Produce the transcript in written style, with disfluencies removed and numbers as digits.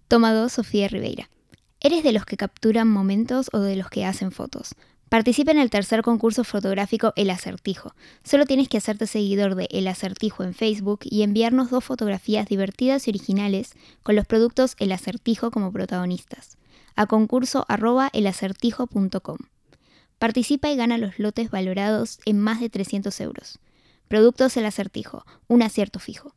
Toma 2, Sofía Ribeira. ¿Eres de los que capturan momentos o de los que hacen fotos? Participa en el tercer concurso fotográfico El Acertijo. Solo tienes que hacerte seguidor de El Acertijo en Facebook y enviarnos 2 fotografías divertidas y originales con los productos El Acertijo como protagonistas. A concurso@elacertijo.com. Participa y gana los lotes valorados en más de 300 euros. Productos El Acertijo, un acierto fijo.